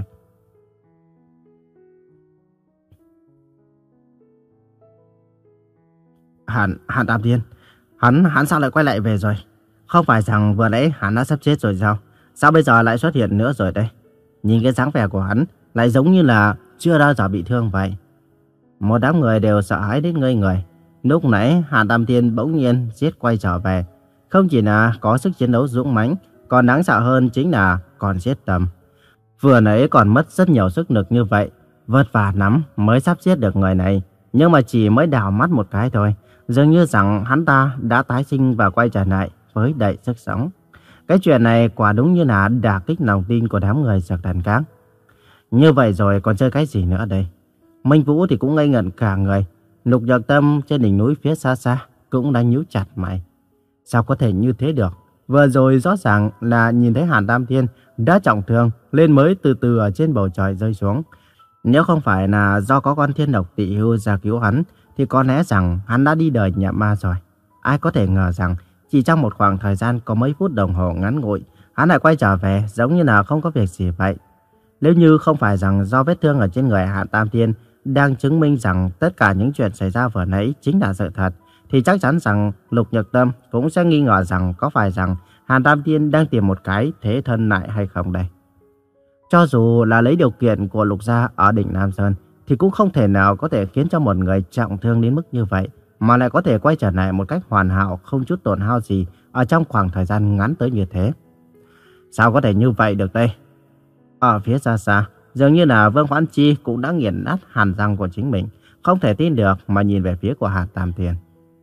Hàn Hàn Tam Thiên, hắn hắn sao lại quay lại về rồi? Không phải rằng vừa nãy hắn đã sắp chết rồi sao? Sao bây giờ lại xuất hiện nữa rồi đây? Nhìn cái dáng vẻ của hắn lại giống như là chưa bao giờ bị thương vậy. Một đám người đều sợ hãi đến ngây người. Lúc nãy Hàn Tam Thiên bỗng nhiên giết quay trở về, không chỉ là có sức chiến đấu dũng mãnh, còn đáng sợ hơn chính là còn giết tầm. Vừa nãy còn mất rất nhiều sức lực như vậy, vất vả lắm mới sắp giết được người này, nhưng mà chỉ mới đảo mắt một cái thôi, dường như rằng hắn ta đã tái sinh và quay trở lại với đầy sức sống. Cái chuyện này quả đúng như là đả kích lòng tin của đám người Dược Thần Các. Như vậy rồi còn chơi cái gì nữa đây? Minh Vũ thì cũng ngây ngẩn cả người. Lục Nhật Tâm trên đỉnh núi phía xa xa cũng đã nhíu chặt mày. Sao có thể như thế được? Vừa rồi rõ ràng là nhìn thấy Hàn Tam Thiên đã trọng thương lên mới từ từ ở trên bầu trời rơi xuống. Nếu không phải là do có con Thiên Độc Tỷ Hưu ra cứu hắn, thì có lẽ rằng hắn đã đi đời nhập ma rồi. Ai có thể ngờ rằng chỉ trong một khoảng thời gian có mấy phút đồng hồ ngắn ngủi, hắn lại quay trở về giống như là không có việc gì vậy. Nếu như không phải rằng do vết thương ở trên người Hàn Tam Thiên đang chứng minh rằng tất cả những chuyện xảy ra vừa nãy chính là sự thật, thì chắc chắn rằng Lục Nhật Tâm cũng sẽ nghi ngờ rằng có phải rằng Hàn Tam Thiên đang tìm một cái thế thân lại hay không đây. Cho dù là lấy điều kiện của Lục gia ở đỉnh Nam Sơn, thì cũng không thể nào có thể khiến cho một người trọng thương đến mức như vậy, mà lại có thể quay trở lại một cách hoàn hảo, không chút tổn hao gì ở trong khoảng thời gian ngắn tới như thế. Sao có thể như vậy được đây? Ở phía xa xa, dường như là Vương Hoãn Chi cũng đã nghiền nát hàm răng của chính mình, không thể tin được mà nhìn về phía của Hàn Tam Thiên.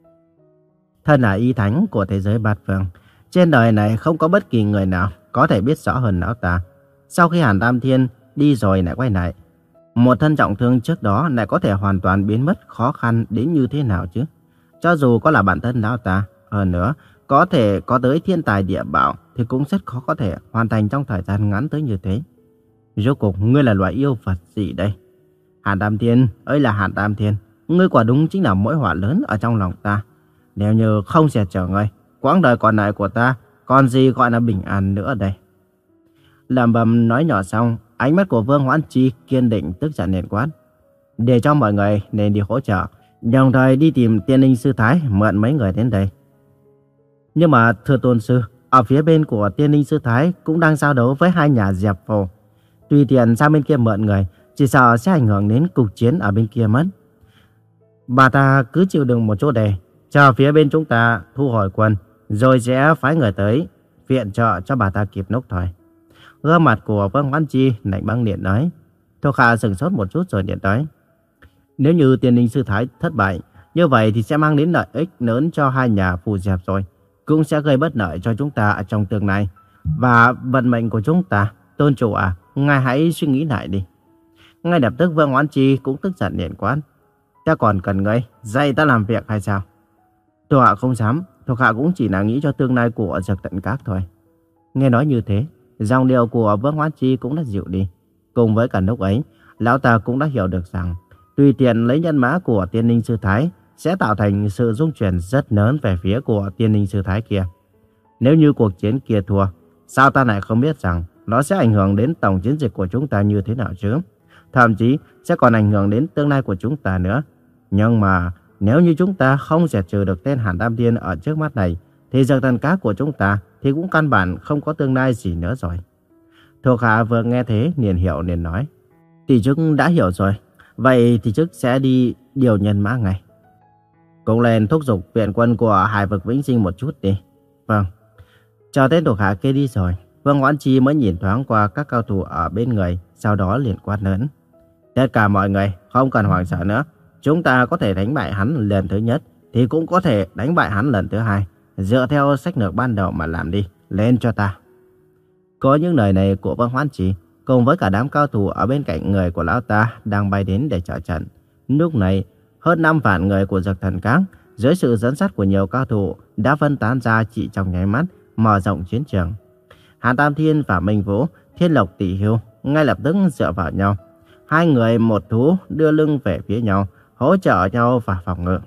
Thân là y thánh của thế giới bát phương, trên đời này không có bất kỳ người nào có thể biết rõ hơn lão ta. Sau khi Hàn Tam Thiên đi rồi lại quay lại, Một thân trọng thương trước đó lại có thể hoàn toàn biến mất khó khăn đến như thế nào chứ? Cho dù có là bản thân lão ta, hơn nữa, có thể có tới thiên tài địa bảo thì cũng rất khó có thể hoàn thành trong thời gian ngắn tới như thế. Rốt cuộc ngươi là loại yêu vật gì đây? Hàn Tam Thiên, ơi là Hàn Tam Thiên, ngươi quả đúng chính là mối họa lớn ở trong lòng ta. Nếu như không sẽ chở ngươi, quãng đời còn lại của ta, còn gì gọi là bình an nữa đây? Lẩm bẩm nói nhỏ xong, ánh mắt của Vương Hoãn Chi kiên định tức giận liền quát. Để cho mọi người nên đi hỗ trợ, đồng thời đi tìm Tiên Linh Sư Thái mượn mấy người đến đây. Nhưng mà thưa tôn sư, ở phía bên của Tiên Linh Sư Thái cũng đang giao đấu với hai nhà Diệp Phổ. Tùy tiện sang bên kia mượn người, chỉ sợ sẽ ảnh hưởng đến cục chiến ở bên kia mất. Bà ta cứ chịu đựng một chỗ đây, chờ phía bên chúng ta thu hồi quân, rồi sẽ phái người tới viện trợ cho bà ta kịp lúc thôi. Gương mặt của Vương Hoãn Chi lạnh băng điện nói. Thuộc hạ sửng sốt một chút rồi điện nói. Nếu như Tiên Linh Sư Thái thất bại, như vậy thì sẽ mang đến lợi ích lớn cho hai nhà phù diệp rồi. Cũng sẽ gây bất lợi cho chúng ta ở trong tương lai. Và vận mệnh của chúng ta, tôn chủ à, ngài hãy suy nghĩ lại đi. Ngay lập tức Vương Hoãn Chi cũng tức giận điện quát. Ta còn cần ngươi dạy ta làm việc hay sao? Thuộc hạ không dám, thuộc hạ cũng chỉ là nghĩ cho tương lai của Dược Tận Các thôi. Nghe nói như thế, giọng điệu của Vương Hoãn Chi cũng đã dịu đi. Cùng với cả lúc ấy, lão ta cũng đã hiểu được rằng tùy tiện lấy nhân mã của Tiên Linh Sư Thái sẽ tạo thành sự rung chuyển rất lớn về phía của Tiên Linh Sư Thái kia. Nếu như cuộc chiến kia thua, sao ta lại không biết rằng nó sẽ ảnh hưởng đến tổng chiến dịch của chúng ta như thế nào chứ? Thậm chí sẽ còn ảnh hưởng đến tương lai của chúng ta nữa. Nhưng mà nếu như chúng ta không diệt trừ được tên Hàn Tam Thiên ở trước mắt này, thì Dược Thần Các của chúng ta thì cũng căn bản không có tương lai gì nữa rồi. Thuộc hạ vừa nghe thế liền hiểu liền nói. Tỷ chức đã hiểu rồi. Vậy tỷ chức sẽ đi điều nhân mã ngay. Cũng lên thúc giục viện quân của Hải vực Vĩnh Sinh một chút đi. Vâng. Cho tên thuộc hạ kia đi rồi, Vương Hoãn Chi mới nhìn thoáng qua các cao thủ ở bên người, sau đó liền quát lớn. Tất cả mọi người không cần hoảng sợ nữa. Chúng ta có thể đánh bại hắn lần thứ nhất, thì cũng có thể đánh bại hắn lần thứ hai. Dựa theo sách lược ban đầu mà làm đi, lên cho ta. Có những lời này của Vương Hoãn Chi, cùng với cả đám cao thủ ở bên cạnh người của lão ta đang bay đến để trợ trận. Lúc này, hơn năm vạn người của Dược Thần Các, dưới sự dẫn dắt của nhiều cao thủ, đã phân tán ra chỉ trong nháy mắt, mở rộng chiến trường. Hàn Tam Thiên và Minh Vũ, Thiên Lộc Tỷ Hưu ngay lập tức dựa vào nhau. Hai người một thú đưa lưng về phía nhau, hỗ trợ nhau và phòng ngự.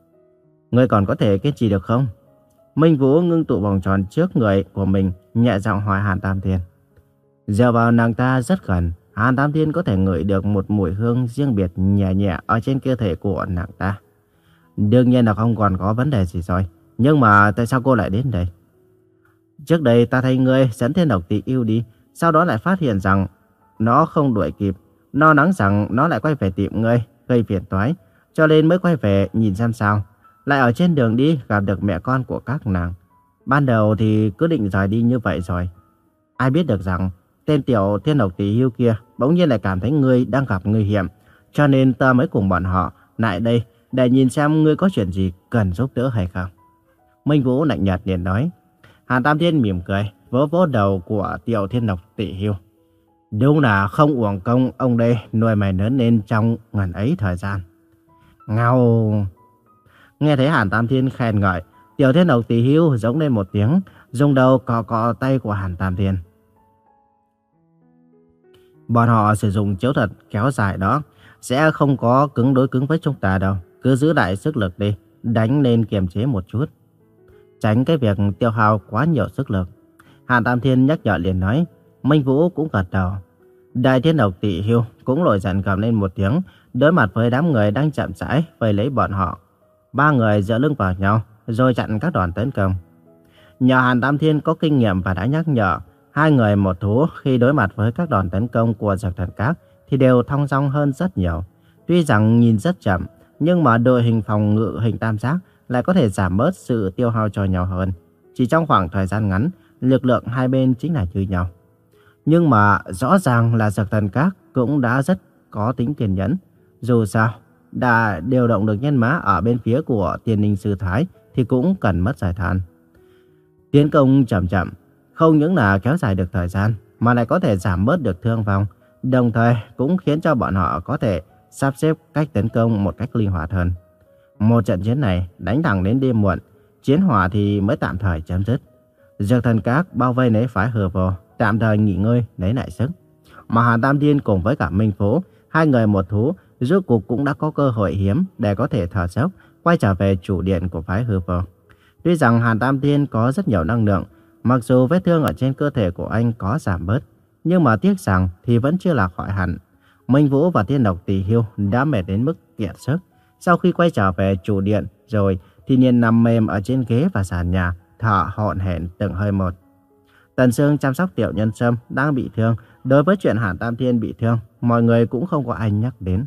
Ngươi còn có thể kiên trì được không? Minh Vũ ngưng tụ vòng tròn trước người của mình, nhẹ giọng hỏi Hàn Tam Thiên. Dựa vào nàng ta rất gần, Hàn Tam Thiên có thể ngửi được một mùi hương riêng biệt nhẹ nhẹ ở trên cơ thể của nàng ta. Đương nhiên là không còn có vấn đề gì rồi. Nhưng mà tại sao cô lại đến đây? Trước đây ta thấy ngươi dẫn Thiên Độc Tỷ Yêu đi, sau đó lại phát hiện rằng nó không đuổi kịp, lo lắng rằng nó lại quay về tìm ngươi, gây phiền toái, cho nên mới quay về nhìn xem sao. Lại ở trên đường đi gặp được mẹ con của các nàng. Ban đầu thì cứ định rời đi như vậy rồi. Ai biết được rằng tên tiểu Thiên Độc Tỷ Hưu kia bỗng nhiên lại cảm thấy ngươi đang gặp nguy hiểm, cho nên ta mới cùng bọn họ lại đây để nhìn xem ngươi có chuyện gì cần giúp đỡ hay không. Minh Vũ lạnh nhạt liền nói. Hàn Tam Thiên mỉm cười, vỗ vỗ đầu của tiểu Thiên Độc Tỷ Hưu. Đúng là không uổng công ông đây nuôi mày lớn lên trong ngần ấy thời gian. Ngao! Nghe thấy Hàn Tam Thiên khen ngợi, tiểu Thiên Độc Tỷ Hưu giống lên một tiếng, dùng đầu cọ cọ tay của Hàn Tam Thiên. Bọn họ sử dụng chiếu thuật kéo dài đó, sẽ không có cứng đối cứng với chúng ta đâu. Cứ giữ lại sức lực đi, đánh lên kiềm chế một chút. Tránh cái việc tiêu hao quá nhiều sức lực. Hàn Tam Thiên nhắc nhở liền nói. Minh Vũ cũng gật đầu. Đại Thiên Độc Tỷ Hưu cũng nổi giận gầm lên một tiếng, đối mặt với đám người đang chậm rãi vây lấy bọn họ. Ba người dựa lưng vào nhau, rồi chặn các đòn tấn công. Nhờ Hàn Tam Thiên có kinh nghiệm và đã nhắc nhở, hai người một thú khi đối mặt với các đòn tấn công của Dược Thần Các thì đều thong dong hơn rất nhiều. Tuy rằng nhìn rất chậm, nhưng mà đội hình phòng ngự hình tam giác lại có thể giảm bớt sự tiêu hao cho nhau hơn. Chỉ trong khoảng thời gian ngắn, lực lượng hai bên chính là như nhau. Nhưng mà rõ ràng là Dược Thần Các cũng đã rất có tính kiên nhẫn. Dù sao, đã điều động được nhân mã ở bên phía của Tiên Linh Sư Thái thì cũng cần mất thời gian. Tiến công chậm chậm, không những là kéo dài được thời gian, mà lại có thể giảm bớt được thương vong. đồng thời cũng khiến cho bọn họ có thể sắp xếp cách tấn công một cách linh hoạt hơn. Một trận chiến này đánh thẳng đến đêm muộn, chiến hỏa thì mới tạm thời chấm dứt. Dược Thần Các bao vây lấy phái Hư Vô, tạm thời nghỉ ngơi lấy lại sức. Mà Hàn Tam Thiên cùng với cả Minh Phú, hai người một thú, rốt cuộc cũng đã có cơ hội hiếm để có thể thở dốc, quay trở về chủ điện của phái Hư Vô. Tuy rằng Hàn Tam Thiên có rất nhiều năng lượng, mặc dù vết thương ở trên cơ thể của anh có giảm bớt, nhưng mà tiếc rằng thì vẫn chưa là khỏi hẳn. Minh Vũ và Thiên Độc Tỷ Hiêu đã mệt đến mức kiệt sức. Sau khi quay trở về chủ điện rồi thì liền nằm mềm ở trên ghế và sàn nhà, thở hổn hển từng hơi một. Tần Sương chăm sóc Tiểu Nhân Sâm đang bị thương. Đối với chuyện Hàn Tam Thiên bị thương, mọi người cũng không có ai nhắc đến.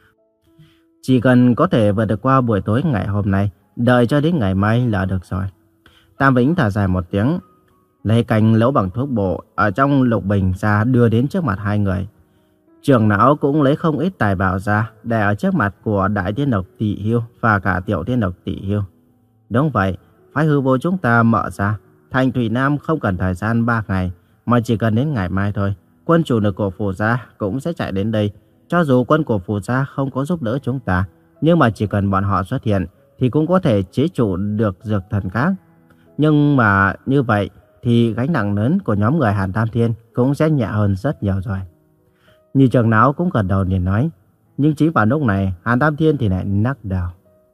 Chỉ cần có thể vượt được qua buổi tối ngày hôm nay, đợi cho đến ngày mai là được rồi. Tam Vĩnh thở dài một tiếng, lấy cành nấu bằng thuốc bổ ở trong lục bình ra đưa đến trước mặt hai người. Trưởng não cũng lấy không ít tài bảo ra để ở trước mặt của Đại Thiên Độc Tỷ Hiêu và cả Tiểu Thiên Độc Tỷ Hiêu. Đúng vậy, phái Hư Vô chúng ta mở ra, thành Thủy Nam không cần thời gian ba ngày, mà chỉ cần đến ngày mai thôi. Quân chủ lực của Phù Gia cũng sẽ chạy đến đây. Cho dù quân của Phù Gia không có giúp đỡ chúng ta, nhưng mà chỉ cần bọn họ xuất hiện thì cũng có thể chế trụ được Dược Thần Các. Nhưng mà như vậy thì gánh nặng lớn của nhóm người Hàn Tam Thiên cũng sẽ nhẹ hơn rất nhiều rồi. Như Trường Náo cũng gật đầu liền nói, nhưng chính vào lúc này Hàn Tam Thiên thì lại lắc đầu.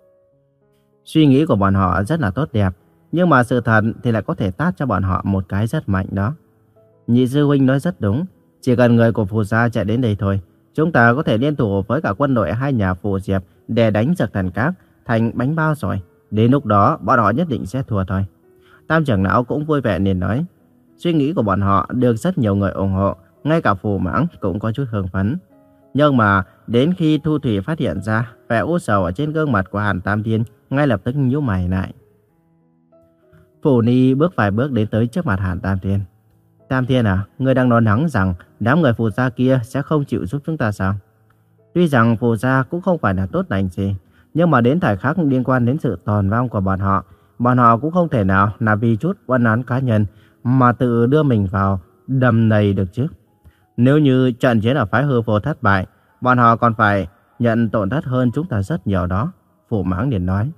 Suy nghĩ của bọn họ rất là tốt đẹp, nhưng mà sự thật thì lại có thể tát cho bọn họ một cái rất mạnh đó. Nhị sư huynh nói rất đúng, chỉ cần người của Phù Gia chạy đến đây thôi, chúng ta có thể liên thủ với cả quân đội hai nhà Phù Diệp để đánh Dược Thần Các thành bánh bao rồi. Đến lúc đó bọn họ nhất định sẽ thua thôi. Tam trưởng lão cũng vui vẻ liền nói, suy nghĩ của bọn họ được rất nhiều người ủng hộ, ngay cả Phù Mãng cũng có chút hưng phấn. Nhưng mà đến khi Thu Thủy phát hiện ra vẻ u sầu ở trên gương mặt của Hàn Tam Thiên, ngay lập tức nhíu mày lại. Phù Ni bước vài bước đến tới trước mặt Hàn Tam Thiên. Tam Thiên à, ngươi đang nói nắng rằng đám người Phù Gia kia sẽ không chịu giúp chúng ta sao? Tuy rằng Phù Gia cũng không phải là tốt lành gì, nhưng mà đến thời khắc liên quan đến sự tồn vong của bọn họ, bọn họ cũng không thể nào là vì chút oan oán cá nhân mà tự đưa mình vào đầm này được chứ. Nếu như trận chiến ở phái Hư Vô thất bại, bọn họ còn phải nhận tổn thất hơn chúng ta rất nhiều đó, Phù Mãng liền nói.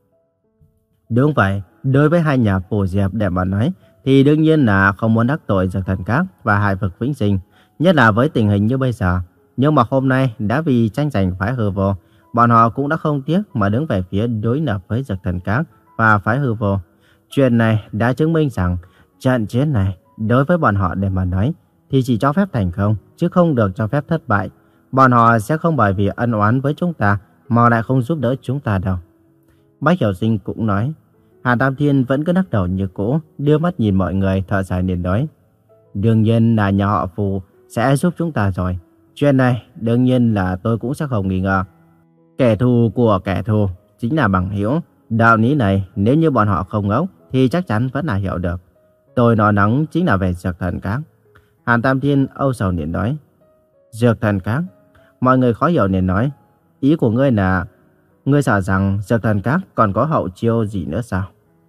Đúng vậy, đối với hai nhà Phù Diệp để mà nói, thì đương nhiên là không muốn đắc tội Dược Thần Các và Hải Vực Vĩnh Sinh, nhất là với tình hình như bây giờ. Nhưng mà hôm nay đã vì tranh giành phái Hư Vô, bọn họ cũng đã không tiếc mà đứng về phía đối lập với Dược Thần Các và phái Hư Vô. Chuyện này đã chứng minh rằng trận chiến này đối với bọn họ để mà nói thì chỉ cho phép thành công chứ không được cho phép thất bại. Bọn họ sẽ không bởi vì ân oán với chúng ta mà lại không giúp đỡ chúng ta đâu. Bách Hiểu Sinh cũng nói. Hàn Tam Thiên vẫn cứ lắc đầu như cũ, đưa mắt nhìn mọi người thở dài liền nói, đương nhiên là nhà họ Phù sẽ giúp chúng ta rồi. Chuyện này đương nhiên là tôi cũng sẽ không nghi ngờ. Kẻ thù của kẻ thù chính là bằng hữu. Đạo lý này nếu như bọn họ không ngốc thì chắc chắn vẫn là hiểu được. Tôi nói nắng chính là về Dược Thần Các. Hàn Tam Thiên âu sầu liền nói, Dược Thần Các. Mọi người khó hiểu liền nói, ý của ngươi là ngươi sợ rằng Dược Thần Các còn có hậu chiêu gì nữa sao?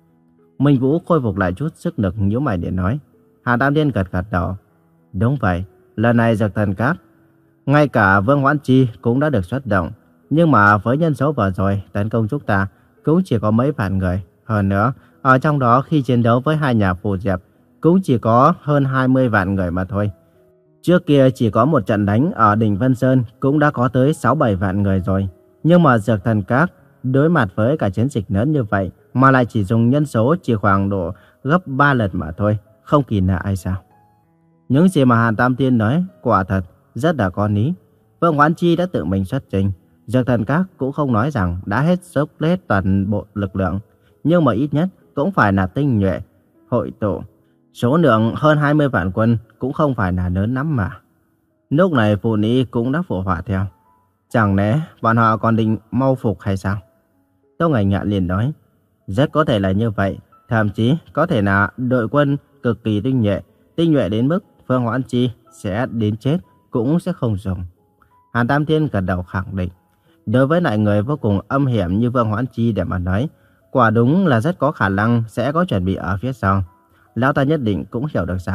Minh Vũ khôi phục lại chút sức lực nhíu mày để nói. Hàn Tam Thiên gật gật đầu. Đúng vậy, lần này Dược Thần Các, ngay cả Vương Hoãn Chi cũng đã được xuất động. Nhưng mà với nhân số vừa rồi tấn công chúng ta cũng chỉ có mấy vạn người. Hơn nữa, ở trong đó khi chiến đấu với hai nhà Phù Diệp cũng chỉ có hơn hai mươi vạn người mà thôi. Trước kia chỉ có một trận đánh ở đỉnh Vân Sơn cũng đã có tới sáu bảy vạn người rồi. Nhưng mà Dược Thần Các đối mặt với cả chiến dịch lớn như vậy mà lại chỉ dùng nhân số chỉ khoảng độ gấp ba lần mà thôi, không kỳ lạ ai sao? Những gì mà Hàn Tam Thiên nói quả thật rất là có lý. Vương Hoãn Chi đã tự mình xuất trình, Dược Thần Các cũng không nói rằng đã hết dốc hết toàn bộ lực lượng, nhưng mà ít nhất cũng phải là tinh nhuệ hội tụ. Số lượng hơn hai mươi vạn quân cũng không phải là lớn lắm mà. Lúc này Phù Ni cũng đã phụ họa theo. Chẳng lẽ bọn họ còn định mau phục hay sao? Tâu Ngải Nhạn liền nói, rất có thể là như vậy, thậm chí có thể là đội quân cực kỳ tinh nhuệ, tinh nhuệ đến mức Vương Hoãn Chi sẽ đến chết cũng sẽ không dùng. Hàn Tam Thiên gật đầu khẳng định, đối với lại người vô cùng âm hiểm như Vương Hoãn Chi để mà nói, quả đúng là rất có khả năng sẽ có chuẩn bị ở phía sau. Lão ta nhất định cũng hiểu được rằng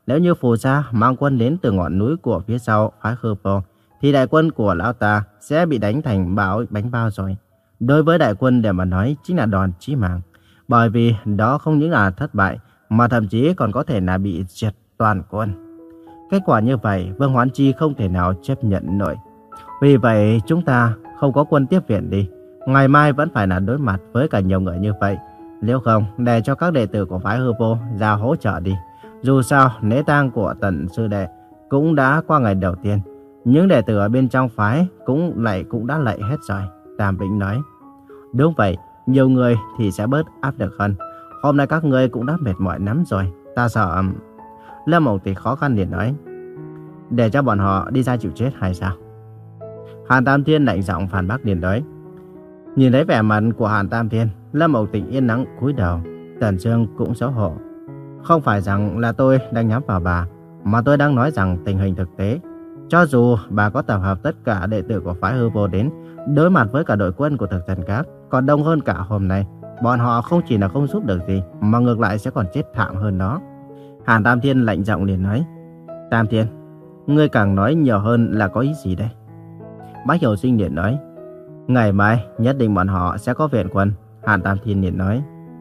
Nếu như Phù Gia mang quân đến từ ngọn núi của phía sau phái Khư Vô, thì đại quân của lão ta sẽ bị đánh thành bão bánh bao rồi. Đối với đại quân để mà nói chính là đòn chí mạng. Bởi vì đó không những là thất bại, mà thậm chí còn có thể là bị diệt toàn quân. Kết quả như vậy, Vương Hoán Chi không thể nào chấp nhận nổi. Vì vậy, chúng ta không có quân tiếp viện đi. Ngày mai vẫn phải là đối mặt với cả nhiều người như vậy. Nếu không, để cho các đệ tử của phái Hư Vô ra hỗ trợ đi. Dù sao, lễ tang của Tần sư đệ cũng đã qua ngày đầu tiên. Những đệ tử ở bên trong phái cũng lạy cũng đã lạy hết rồi. Tam Vĩnh nói. Đúng vậy, nhiều người thì sẽ bớt áp lực hơn. Hôm nay các ngươi cũng đã mệt mỏi lắm rồi. Ta sợ... Lâm Mộng Tịch khó khăn liền nói. Để cho bọn họ đi ra chịu chết hay sao? Hàn Tam Thiên lạnh giọng phản bác liền nói. Nhìn thấy vẻ mặt của Hàn Tam Thiên, Lâm Mộng Tịch yên lặng cúi đầu. Tần Sương cũng xấu hổ. Không phải rằng là tôi đang nhắm vào bà, mà tôi đang nói rằng tình hình thực tế. Cho dù bà có tập hợp tất cả đệ tử của phái Hư Vô đến, đối mặt với cả đội quân của Thực Thần Các, còn đông hơn cả hôm nay, bọn họ không chỉ là không giúp được gì, mà ngược lại sẽ còn chết thảm hơn đó. Hàn Tam Thiên lạnh giọng liền nói. Tam Thiên, ngươi càng nói nhiều hơn là có ý gì đây? Bách Hiểu Sinh liền nói. Ngày mai nhất định bọn họ sẽ có viện quân. Hàn Tam Thiên liền nói.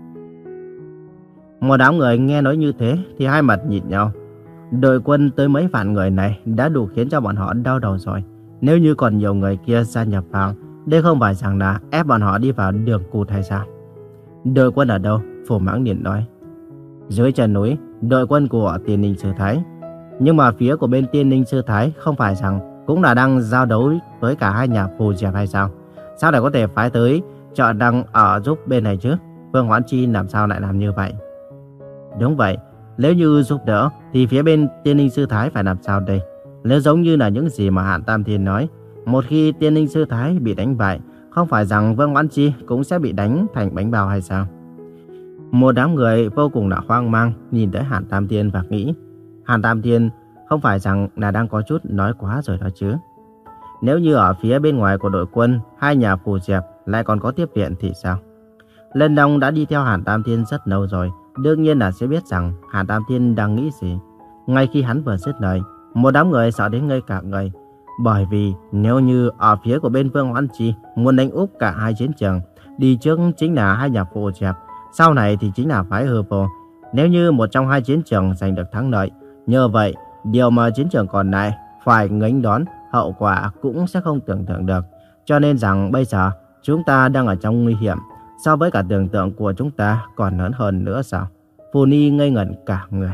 Một đám người nghe nói như thế thì hai mặt nhìn nhau. Đội quân tới mấy vạn người này đã đủ khiến cho bọn họ đau đầu rồi. Nếu như còn nhiều người kia gia nhập vào, đây không phải rằng là ép bọn họ đi vào đường cụt hay sao? Đội quân ở đâu? Phổ Mãng liền nói. Dưới chân núi, đội quân của Tiên Ninh Sư Thái. Nhưng mà phía của bên Tiên Ninh Sư Thái không phải rằng cũng là đang giao đấu với cả hai nhà Phù Diệp hay sao? Sao lại có thể phái tới trợ đang ở giúp bên này chứ? Vương Hoán Chi làm sao lại làm như vậy? Đúng vậy, nếu như giúp đỡ thì phía bên Tiên Ninh Sư Thái phải làm sao đây? Nếu giống như là những gì mà Hàn Tam Thiên nói, một khi Tiên Ninh Sư Thái bị đánh bại, không phải rằng Vương Hoán Chi cũng sẽ bị đánh thành bánh bao hay sao? Một đám người vô cùng là hoang mang nhìn tới Hàn Tam Thiên và nghĩ, Hàn Tam Thiên không phải rằng là đang có chút nói quá rồi đó chứ? Nếu như ở phía bên ngoài của đội quân, hai nhà Phù Diệp lại còn có tiếp viện thì sao? Lân Long đã đi theo Hàn Tam Thiên rất lâu rồi, đương nhiên là sẽ biết rằng Hàn Tam Thiên đang nghĩ gì. Ngay khi hắn vừa dứt lời, một đám người sợ đến ngây cả người. Bởi vì nếu như ở phía của bên Vương Hoán Chi muốn đánh úp cả hai chiến trường, đi trước chính là hai nhà Phù Diệp, sau này thì chính là phái Hư Vô. Nếu như một trong hai chiến trường giành được thắng lợi, nhờ vậy điều mà chiến trường còn lại phải nghênh đón hậu quả cũng sẽ không tưởng tượng được. Cho nên rằng bây giờ chúng ta đang ở trong nguy hiểm, so với cả tưởng tượng của chúng ta còn lớn hơn nữa sao? Phù Ni ngây ngẩn cả người.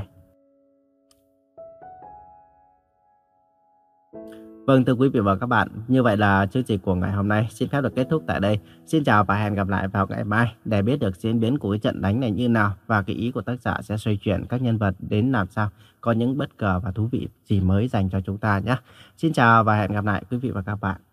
Vâng, thưa quý vị và các bạn, như vậy là chương trình của ngày hôm nay xin phép được kết thúc tại đây. Xin chào và hẹn gặp lại vào ngày mai để biết được diễn biến của cái trận đánh này như nào và cái ý của tác giả sẽ xoay chuyển các nhân vật đến làm sao, có những bất ngờ và thú vị gì mới dành cho chúng ta nhé. Xin chào và hẹn gặp lại quý vị và các bạn.